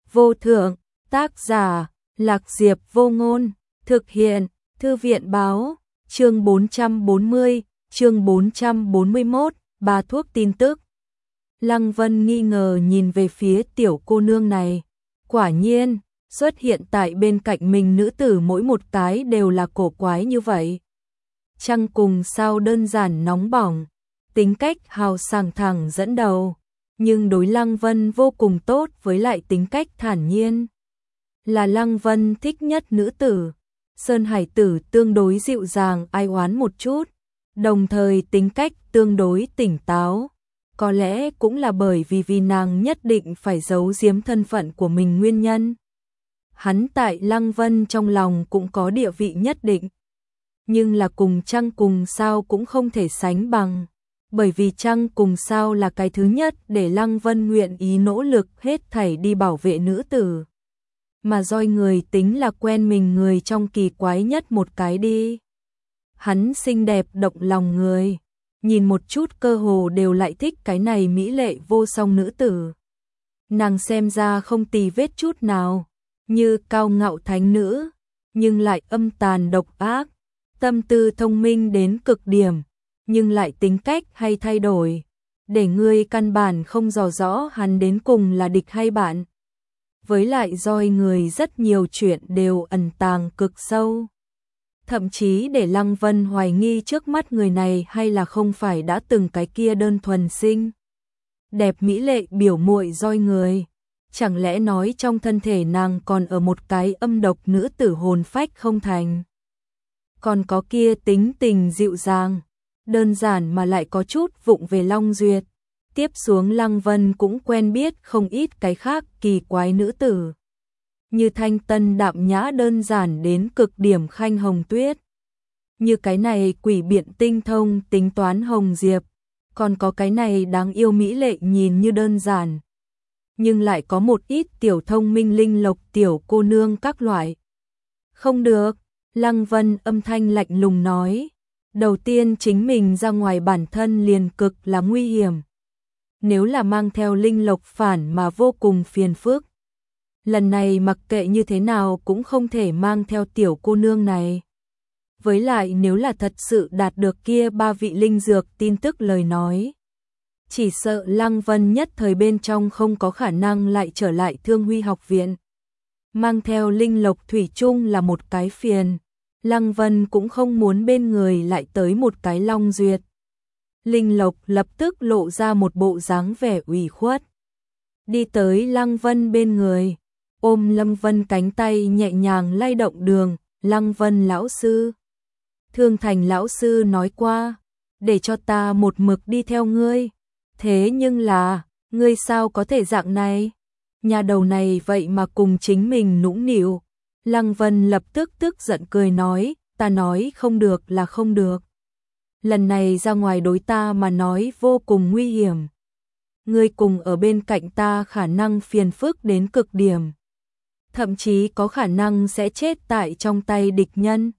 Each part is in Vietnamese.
vô thượng, tác giả, Lạc Diệp Vô Ngôn, thực hiện, Thư viện báo, chương 440, chương 441, bà thuốc tin tức. Lăng Vân nghi ngờ nhìn về phía tiểu cô nương này, quả nhiên, xuất hiện tại bên cạnh mình nữ tử mỗi một cái đều là cổ quái như vậy. Trăng cùng sao đơn giản nóng bỏng, tính cách hào sảng thẳng dẫn đầu, nhưng đối Lăng Vân vô cùng tốt với lại tính cách thản nhiên. Là Lăng Vân thích nhất nữ tử, Sơn Hải tử tương đối dịu dàng ai oán một chút, đồng thời tính cách tương đối tỉnh táo. Có lẽ cũng là bởi vì nàng nhất định phải giấu giếm thân phận của mình nguyên nhân. Hắn tại Lăng Vân trong lòng cũng có địa vị nhất định, nhưng là cùng trăng cùng sao cũng không thể sánh bằng, bởi vì trăng cùng sao là cái thứ nhất để Lăng Vân nguyện ý nỗ lực hết thảy đi bảo vệ nữ tử. Mà Doi người tính là quen mình người trong kỳ quái nhất một cái đi. Hắn xinh đẹp động lòng người, nhìn một chút cơ hồ đều lại thích cái này mỹ lệ vô song nữ tử. Nàng xem ra không tì vết chút nào, như cao ngạo thánh nữ, nhưng lại âm tàn độc ác, tâm tư thông minh đến cực điểm, nhưng lại tính cách hay thay đổi, để ngươi căn bản không dò rõ hắn đến cùng là địch hay bạn. Với lại Doi người rất nhiều chuyện đều ẩn tàng cực sâu, thậm chí để Lăng Vân hoài nghi trước mắt người này hay là không phải đã từng cái kia đơn thuần xinh đẹp mỹ lệ biểu muội Doi người. Chẳng lẽ nói trong thân thể nàng còn ở một cái âm độc nữ tử hồn phách không thành? Còn có kia tính tình dịu dàng, đơn giản mà lại có chút vụng về Long Duyệt. Tiếp xuống Lăng Vân cũng quen biết không ít cái khác kỳ quái nữ tử, như thanh tân đạm nhã đơn giản đến cực điểm Khanh Hồng Tuyết, như cái này quỷ biện tinh thông tính toán Hồng Diệp, còn có cái này đáng yêu mỹ lệ nhìn như đơn giản, nhưng lại có một ít tiểu thông minh linh lộc tiểu cô nương các loại. Không được, Lăng Vân âm thanh lạnh lùng nói, đầu tiên chính mình ra ngoài bản thân liền cực là nguy hiểm. Nếu là mang theo linh lộc phản mà vô cùng phiền phức. Lần này mặc kệ như thế nào cũng không thể mang theo tiểu cô nương này. Với lại nếu là thật sự đạt được kia 3 vị linh dược tin tức lời nói, chỉ sợ Lăng Vân nhất thời bên trong không có khả năng lại trở lại Thương Huy học viện. Mang theo linh lộc thủy chung là một cái phiền, Lăng Vân cũng không muốn bên người lại tới một cái Long Duyệt. Linh lộc lập tức lộ ra một bộ dáng vẻ ủy khuất, đi tới Lăng Vân bên người, ôm Lăng Vân cánh tay nhẹ nhàng lay động đường. Lăng Vân lão sư, Thương Thành lão sư nói qua, để cho ta một mực đi theo ngươi. Thế nhưng là, ngươi sao có thể dạng này? Nhà đầu này vậy mà cùng chính mình nũng nịu. Lăng Vân lập tức tức giận cười nói, ta nói không được là không được. Lần này ra ngoài đối ta mà nói vô cùng nguy hiểm. Ngươi cùng ở bên cạnh ta khả năng phiền phức đến cực điểm. Thậm chí có khả năng sẽ chết tại trong tay địch nhân.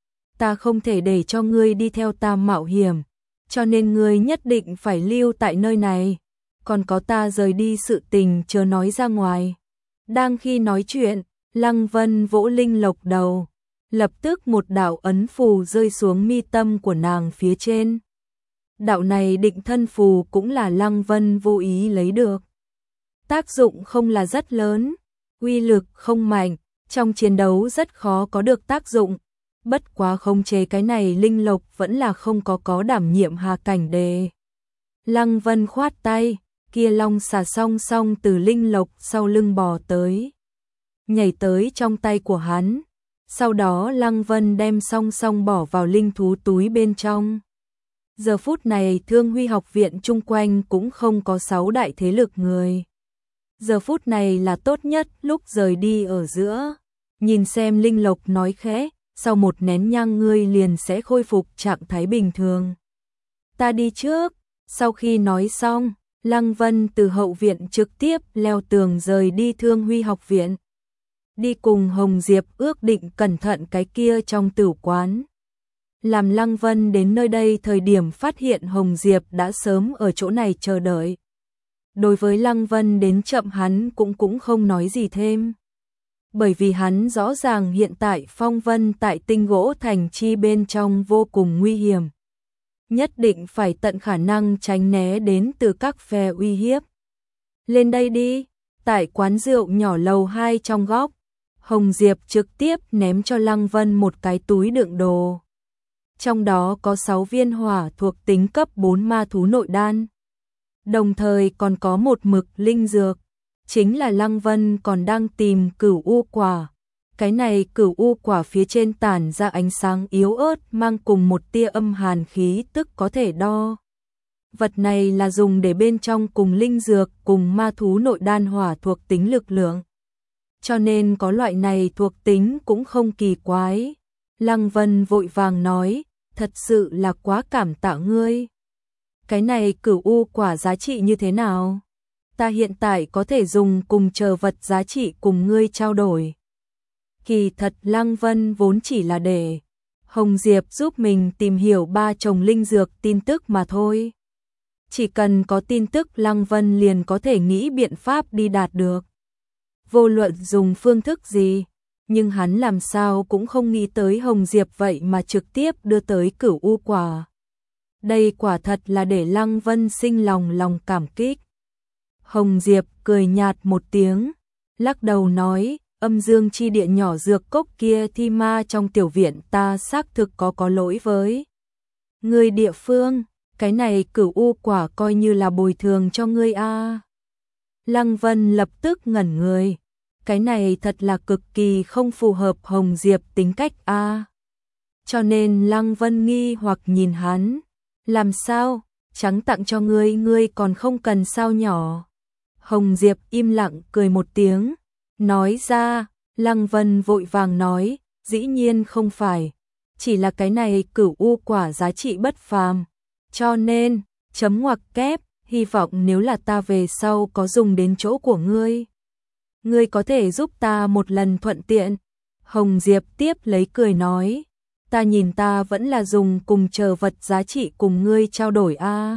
Ta không thể để cho ngươi đi theo ta mạo hiểm, cho nên ngươi nhất định phải lưu tại nơi này. Còn có ta rời đi sự tình chớ nói ra ngoài. Đang khi nói chuyện, Lăng Vân vỗ linh lộc đầu, lập tức một đạo ấn phù rơi xuống mi tâm của nàng phía trên. Đạo này định thân phù cũng là Lăng Vân vô ý lấy được. Tác dụng không là rất lớn, uy lực không mạnh, trong chiến đấu rất khó có được tác dụng. Bất quá khống chế cái này linh lộc vẫn là không có đảm nhiệm hà cảnh đề. Lăng Vân khoát tay, kia long xà song song từ linh lộc sau lưng bò tới, nhảy tới trong tay của hắn. Sau đó Lăng Vân đem song song bỏ vào linh thú túi bên trong. Giờ phút này Thương Huy học viện chung quanh cũng không có 6 đại thế lực người. Giờ phút này là tốt nhất lúc rời đi ở giữa. Nhìn xem linh lộc nói khẽ, sau một nén nhang ngươi liền sẽ khôi phục trạng thái bình thường. Ta đi trước. Sau khi nói xong, Lăng Vân từ hậu viện trực tiếp leo tường rời đi Thương Huy học viện. Đi cùng Hồng Diệp ước định cẩn thận cái kia trong tử quán. Làm Lăng Vân đến nơi đây thời điểm phát hiện Hồng Diệp đã sớm ở chỗ này chờ đợi. Đối với Lăng Vân đến chậm hắn cũng không nói gì thêm. Bởi vì hắn rõ ràng hiện tại phong vân tại tinh gỗ thành chi bên trong vô cùng nguy hiểm. Nhất định phải tận khả năng tránh né đến từ các phe uy hiếp. Lên đây đi, tại quán rượu nhỏ lầu 2 trong góc, Hồng Diệp trực tiếp ném cho Lăng Vân một cái túi đựng đồ. Trong đó có 6 viên hỏa thuộc tính cấp 4 ma thú nội đan. Đồng thời còn có một mực linh dược, chính là Lăng Vân còn đang tìm cửu u quả. Cái này cửu u quả phía trên tản ra ánh sáng yếu ớt mang cùng một tia âm hàn khí tức có thể đo. Vật này là dùng để bên trong cùng linh dược cùng ma thú nội đan hỏa thuộc tính lực lượng. Cho nên có loại này thuộc tính cũng không kỳ quái. Lăng Vân vội vàng nói, thật sự là quá cảm tạ ngươi. Cái này cửu u quả giá trị như thế nào? Ta hiện tại có thể dùng cùng chờ vật giá trị cùng ngươi trao đổi. Kỳ thật Lăng Vân vốn chỉ là để Hồng Diệp giúp mình tìm hiểu 3 chồng linh dược tin tức mà thôi. Chỉ cần có tin tức Lăng Vân liền có thể nghĩ biện pháp đi đạt được. Vô luận dùng phương thức gì, nhưng hắn làm sao cũng không nghĩ tới Hồng Diệp vậy mà trực tiếp đưa tới cửu u quả. Đây quả thật là để Lăng Vân sinh lòng cảm kích. Hồng Diệp cười nhạt một tiếng, lắc đầu nói, âm dương chi địa nhỏ dược cốc kia thi ma trong tiểu viện ta xác thực có lỗi với người địa phương, cái này cửu u quả coi như là bồi thường cho ngươi a. Lăng Vân lập tức ngẩn người, cái này thật là cực kỳ không phù hợp Hồng Diệp tính cách a. Cho nên Lăng Vân nghi hoặc nhìn hắn, làm sao, trắng tặng cho ngươi còn không cần sao nhỏ. Hồng Diệp im lặng cười một tiếng, nói ra. Lăng Vân vội vàng nói, dĩ nhiên không phải, chỉ là cái này cửu u quả giá trị bất phàm, cho nên, chấm ngoặc kép, hy vọng nếu là ta về sau có dùng đến chỗ của ngươi có thể giúp ta một lần thuận tiện. Hồng Diệp tiếp lấy cười nói, ta nhìn ta vẫn là dùng cùng chờ vật giá trị cùng ngươi trao đổi a.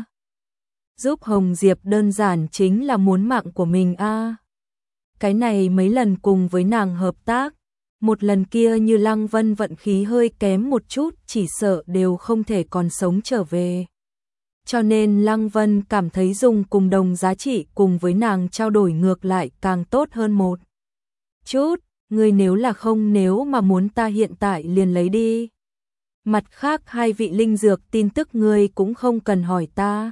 Giúp Hồng Diệp đơn giản chính là muốn mạng của mình a. Cái này mấy lần cùng với nàng hợp tác, một lần kia như Lăng Vân vận khí hơi kém một chút, chỉ sợ đều không thể còn sống trở về. Cho nên Lăng Vân cảm thấy dùng cùng đồng giá trị cùng với nàng trao đổi ngược lại càng tốt hơn một chút, ngươi nếu mà muốn ta hiện tại liền lấy đi. Mặt khác 2 vị linh dược tin tức ngươi cũng không cần hỏi ta.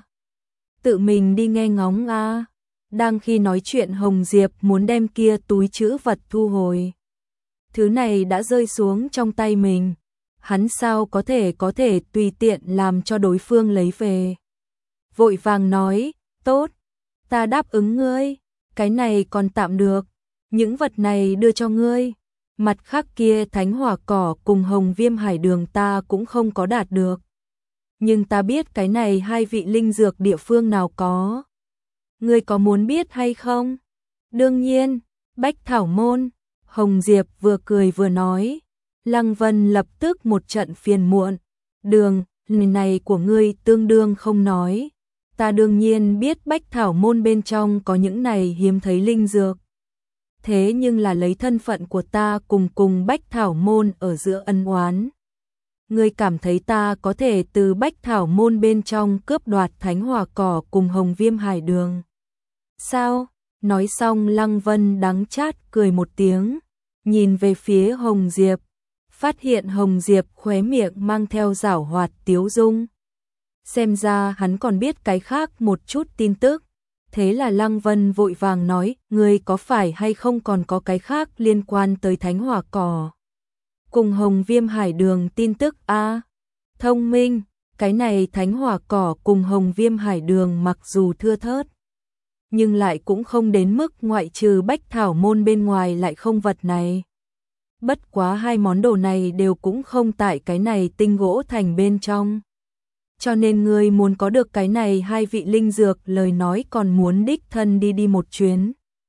Tự mình đi nghe ngóng a. Đang khi nói chuyện Hồng Diệp muốn đem kia túi trữ vật thu hồi. Thứ này đã rơi xuống trong tay mình, hắn sao có thể tùy tiện làm cho đối phương lấy về. Vội vàng nói, tốt, ta đáp ứng ngươi, cái này còn tạm được, những vật này đưa cho ngươi. Mặt khác kia thánh hỏa cỏ cùng hồng viêm hải đường ta cũng không có đạt được. Nhưng ta biết cái này 2 vị linh dược địa phương nào có. Ngươi có muốn biết hay không? Đương nhiên, Bách Thảo Môn. Hồng Diệp vừa cười vừa nói. Lăng Vân lập tức một trận phiền muộn. Đường, lời này của ngươi tương đương không nói. Ta đương nhiên biết Bách Thảo Môn bên trong có những này hiếm thấy linh dược. Thế nhưng là lấy thân phận của ta cùng Bách Thảo Môn ở giữa ân oán. Ngươi cảm thấy ta có thể từ Bách Thảo Môn bên trong cướp đoạt thánh hỏa cỏ cùng hồng viêm hải đường? Sao? Nói xong Lăng Vân đắng chát cười một tiếng, nhìn về phía Hồng Diệp, phát hiện Hồng Diệp khóe miệng mang theo giảo hoạt tiếu dung. Xem ra hắn còn biết cái khác một chút tin tức. Thế là Lăng Vân vội vàng nói, ngươi có phải hay không còn có cái khác liên quan tới thánh hỏa cỏ cùng hồng viêm hải đường tin tức a? Thông minh, cái này thánh hỏa cỏ cùng hồng viêm hải đường mặc dù thưa thớt, nhưng lại cũng không đến mức ngoại trừ Bách Thảo Môn bên ngoài lại không vật này. Bất quá 2 món đồ này đều cũng không tại cái này tinh gỗ thành bên trong. Cho nên ngươi muốn có được cái này 2 vị linh dược lời nói còn muốn đích thân đi một chuyến.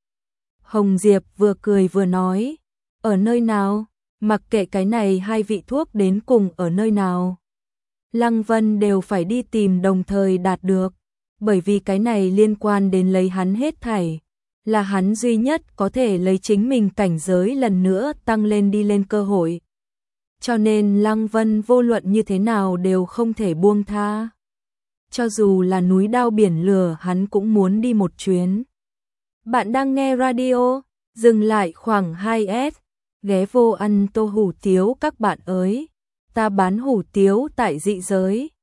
Hồng Diệp vừa cười vừa nói, ở nơi nào? Mặc kệ cái này 2 vị thuốc đến cùng ở nơi nào, Lăng Vân đều phải đi tìm đồng thời đạt được. bởi vì cái này liên quan đến lấy hắn hết thảy, là hắn duy nhất có thể lấy chính mình cảnh giới lần nữa tăng lên đi lên cơ hội. Cho nên Lăng Vân vô luận như thế nào đều không thể buông tha. Cho dù là núi đao biển lửa hắn cũng muốn đi một chuyến. Bạn đang nghe radio, dừng lại khoảng 2S, ghé vô ăn tô hủ tiếu các bạn ơi. Ta bán hủ tiếu tại dị giới.